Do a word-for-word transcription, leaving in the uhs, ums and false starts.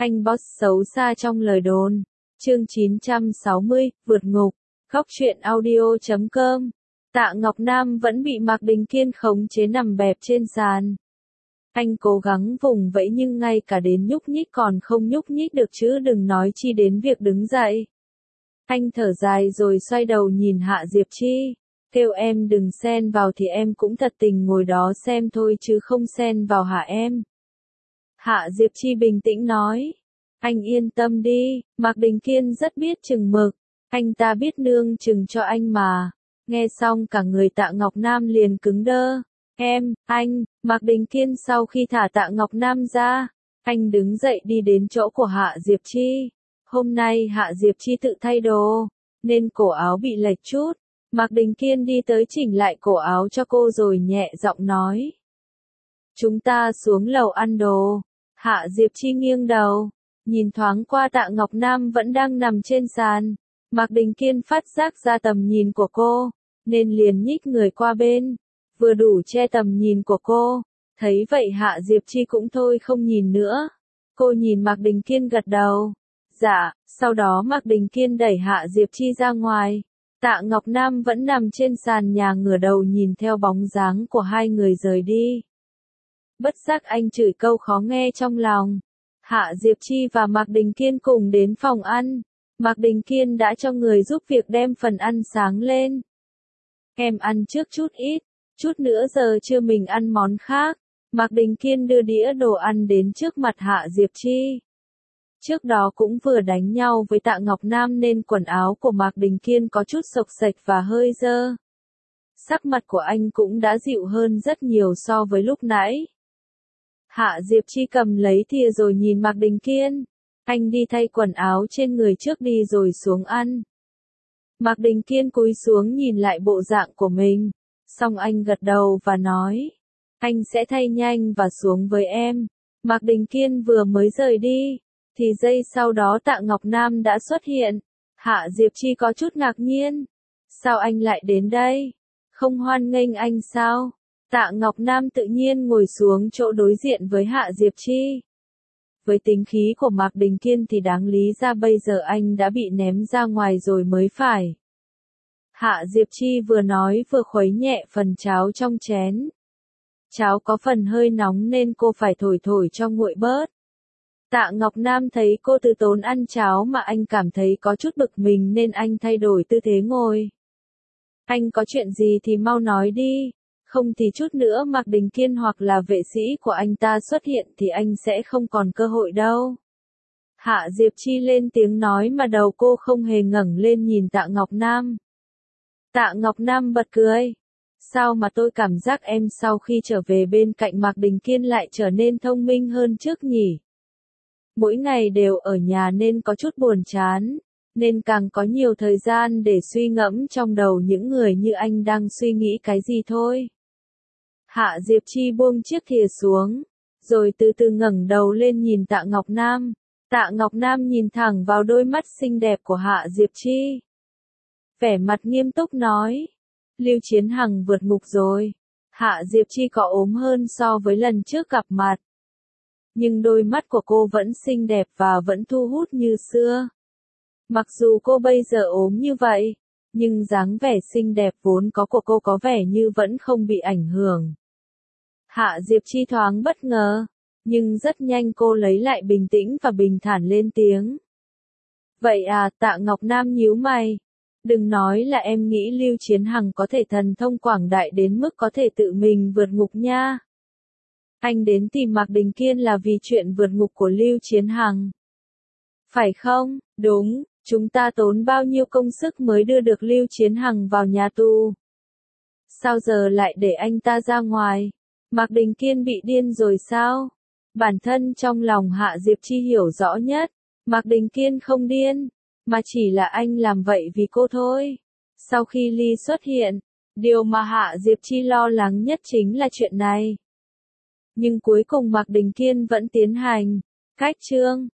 Anh boss xấu xa trong lời đồn. Chương chín trăm sáu mươi, vượt ngục. Góc truyện audio chấm com. Tạ Ngọc Nam vẫn bị Mạc Đình Kiên khống chế nằm bẹp trên sàn. Anh cố gắng vùng vẫy nhưng ngay cả đến nhúc nhích còn không nhúc nhích được chứ đừng nói chi đến việc đứng dậy. Anh thở dài rồi xoay đầu nhìn Hạ Diệp Chi. Kêu em đừng xen vào thì em cũng thật tình ngồi đó xem thôi chứ không xen vào hả em. Hạ Diệp Chi bình tĩnh nói. Anh yên tâm đi, Mạc Đình Kiên rất biết chừng mực. Anh ta biết nương chừng cho anh mà. Nghe xong cả người Tạ Ngọc Nam liền cứng đơ. Em, anh, Mạc Đình Kiên sau khi thả Tạ Ngọc Nam ra, anh đứng dậy đi đến chỗ của Hạ Diệp Chi. Hôm nay Hạ Diệp Chi tự thay đồ, nên cổ áo bị lệch chút. Mạc Đình Kiên đi tới chỉnh lại cổ áo cho cô rồi nhẹ giọng nói. Chúng ta xuống lầu ăn đồ. Hạ Diệp Chi nghiêng đầu, nhìn thoáng qua Tạ Ngọc Nam vẫn đang nằm trên sàn. Mạc Đình Kiên phát giác ra tầm nhìn của cô, nên liền nhích người qua bên, vừa đủ che tầm nhìn của cô. Thấy vậy Hạ Diệp Chi cũng thôi không nhìn nữa. Cô nhìn Mạc Đình Kiên gật đầu. Dạ, sau đó Mạc Đình Kiên đẩy Hạ Diệp Chi ra ngoài. Tạ Ngọc Nam vẫn nằm trên sàn nhà ngửa đầu nhìn theo bóng dáng của hai người rời đi. Bất giác anh chửi câu khó nghe trong lòng. Hạ Diệp Chi và Mạc Đình Kiên cùng đến phòng ăn. Mạc Đình Kiên đã cho người giúp việc đem phần ăn sáng lên. Em ăn trước chút ít, chút nữa giờ trưa mình ăn món khác. Mạc Đình Kiên đưa đĩa đồ ăn đến trước mặt Hạ Diệp Chi. Trước đó cũng vừa đánh nhau với Tạ Ngọc Nam nên quần áo của Mạc Đình Kiên có chút xộc xệch và hơi dơ. Sắc mặt của anh cũng đã dịu hơn rất nhiều so với lúc nãy. Hạ Diệp Chi cầm lấy thìa rồi nhìn Mạc Đình Kiên. Anh đi thay quần áo trên người trước đi rồi xuống ăn. Mạc Đình Kiên cúi xuống nhìn lại bộ dạng của mình. Xong anh gật đầu và nói. Anh sẽ thay nhanh và xuống với em. Mạc Đình Kiên vừa mới rời đi, thì giây sau đó Tạ Ngọc Nam đã xuất hiện. Hạ Diệp Chi có chút ngạc nhiên. Sao anh lại đến đây? Không hoan nghênh anh sao? Tạ Ngọc Nam tự nhiên ngồi xuống chỗ đối diện với Hạ Diệp Chi. Với tính khí của Mạc Đình Kiên thì đáng lý ra bây giờ anh đã bị ném ra ngoài rồi mới phải. Hạ Diệp Chi vừa nói vừa khuấy nhẹ phần cháo trong chén. Cháo có phần hơi nóng nên cô phải thổi thổi cho nguội bớt. Tạ Ngọc Nam thấy cô từ tốn ăn cháo mà anh cảm thấy có chút bực mình nên anh thay đổi tư thế ngồi. Anh có chuyện gì thì mau nói đi, không thì chút nữa Mạc Đình Kiên hoặc là vệ sĩ của anh ta xuất hiện thì anh sẽ không còn cơ hội đâu. Hạ Diệp Chi lên tiếng nói mà đầu cô không hề ngẩng lên nhìn Tạ Ngọc Nam. Tạ Ngọc Nam bật cười. Sao mà tôi cảm giác em sau khi trở về bên cạnh Mạc Đình Kiên lại trở nên thông minh hơn trước nhỉ? Mỗi ngày đều ở nhà nên có chút buồn chán, nên càng có nhiều thời gian để suy ngẫm trong đầu những người như anh đang suy nghĩ cái gì thôi. Hạ Diệp Chi buông chiếc thìa xuống, rồi từ từ ngẩng đầu lên nhìn Tạ Ngọc Nam. Tạ Ngọc Nam nhìn thẳng vào đôi mắt xinh đẹp của Hạ Diệp Chi. Vẻ mặt nghiêm túc nói. Lưu Chiến Hằng vượt ngục rồi. Hạ Diệp Chi có ốm hơn so với lần trước gặp mặt. Nhưng đôi mắt của cô vẫn xinh đẹp và vẫn thu hút như xưa. Mặc dù cô bây giờ ốm như vậy, nhưng dáng vẻ xinh đẹp vốn có của cô có vẻ như vẫn không bị ảnh hưởng. Hạ Diệp Chi thoáng bất ngờ, nhưng rất nhanh cô lấy lại bình tĩnh và bình thản lên tiếng. Vậy à, Tạ Ngọc Nam nhíu mày. Đừng nói là em nghĩ Lưu Chiến Hằng có thể thần thông quảng đại đến mức có thể tự mình vượt ngục nha. Anh đến tìm Mạc Đình Kiên là vì chuyện vượt ngục của Lưu Chiến Hằng. Phải không? Đúng, chúng ta tốn bao nhiêu công sức mới đưa được Lưu Chiến Hằng vào nhà tù. Sao giờ lại để anh ta ra ngoài? Mạc Đình Kiên bị điên rồi sao? Bản thân trong lòng Hạ Diệp Chi hiểu rõ nhất. Mạc Đình Kiên không điên, mà chỉ là anh làm vậy vì cô thôi. Sau khi Ly xuất hiện, điều mà Hạ Diệp Chi lo lắng nhất chính là chuyện này. Nhưng cuối cùng Mạc Đình Kiên vẫn tiến hành. Cách chương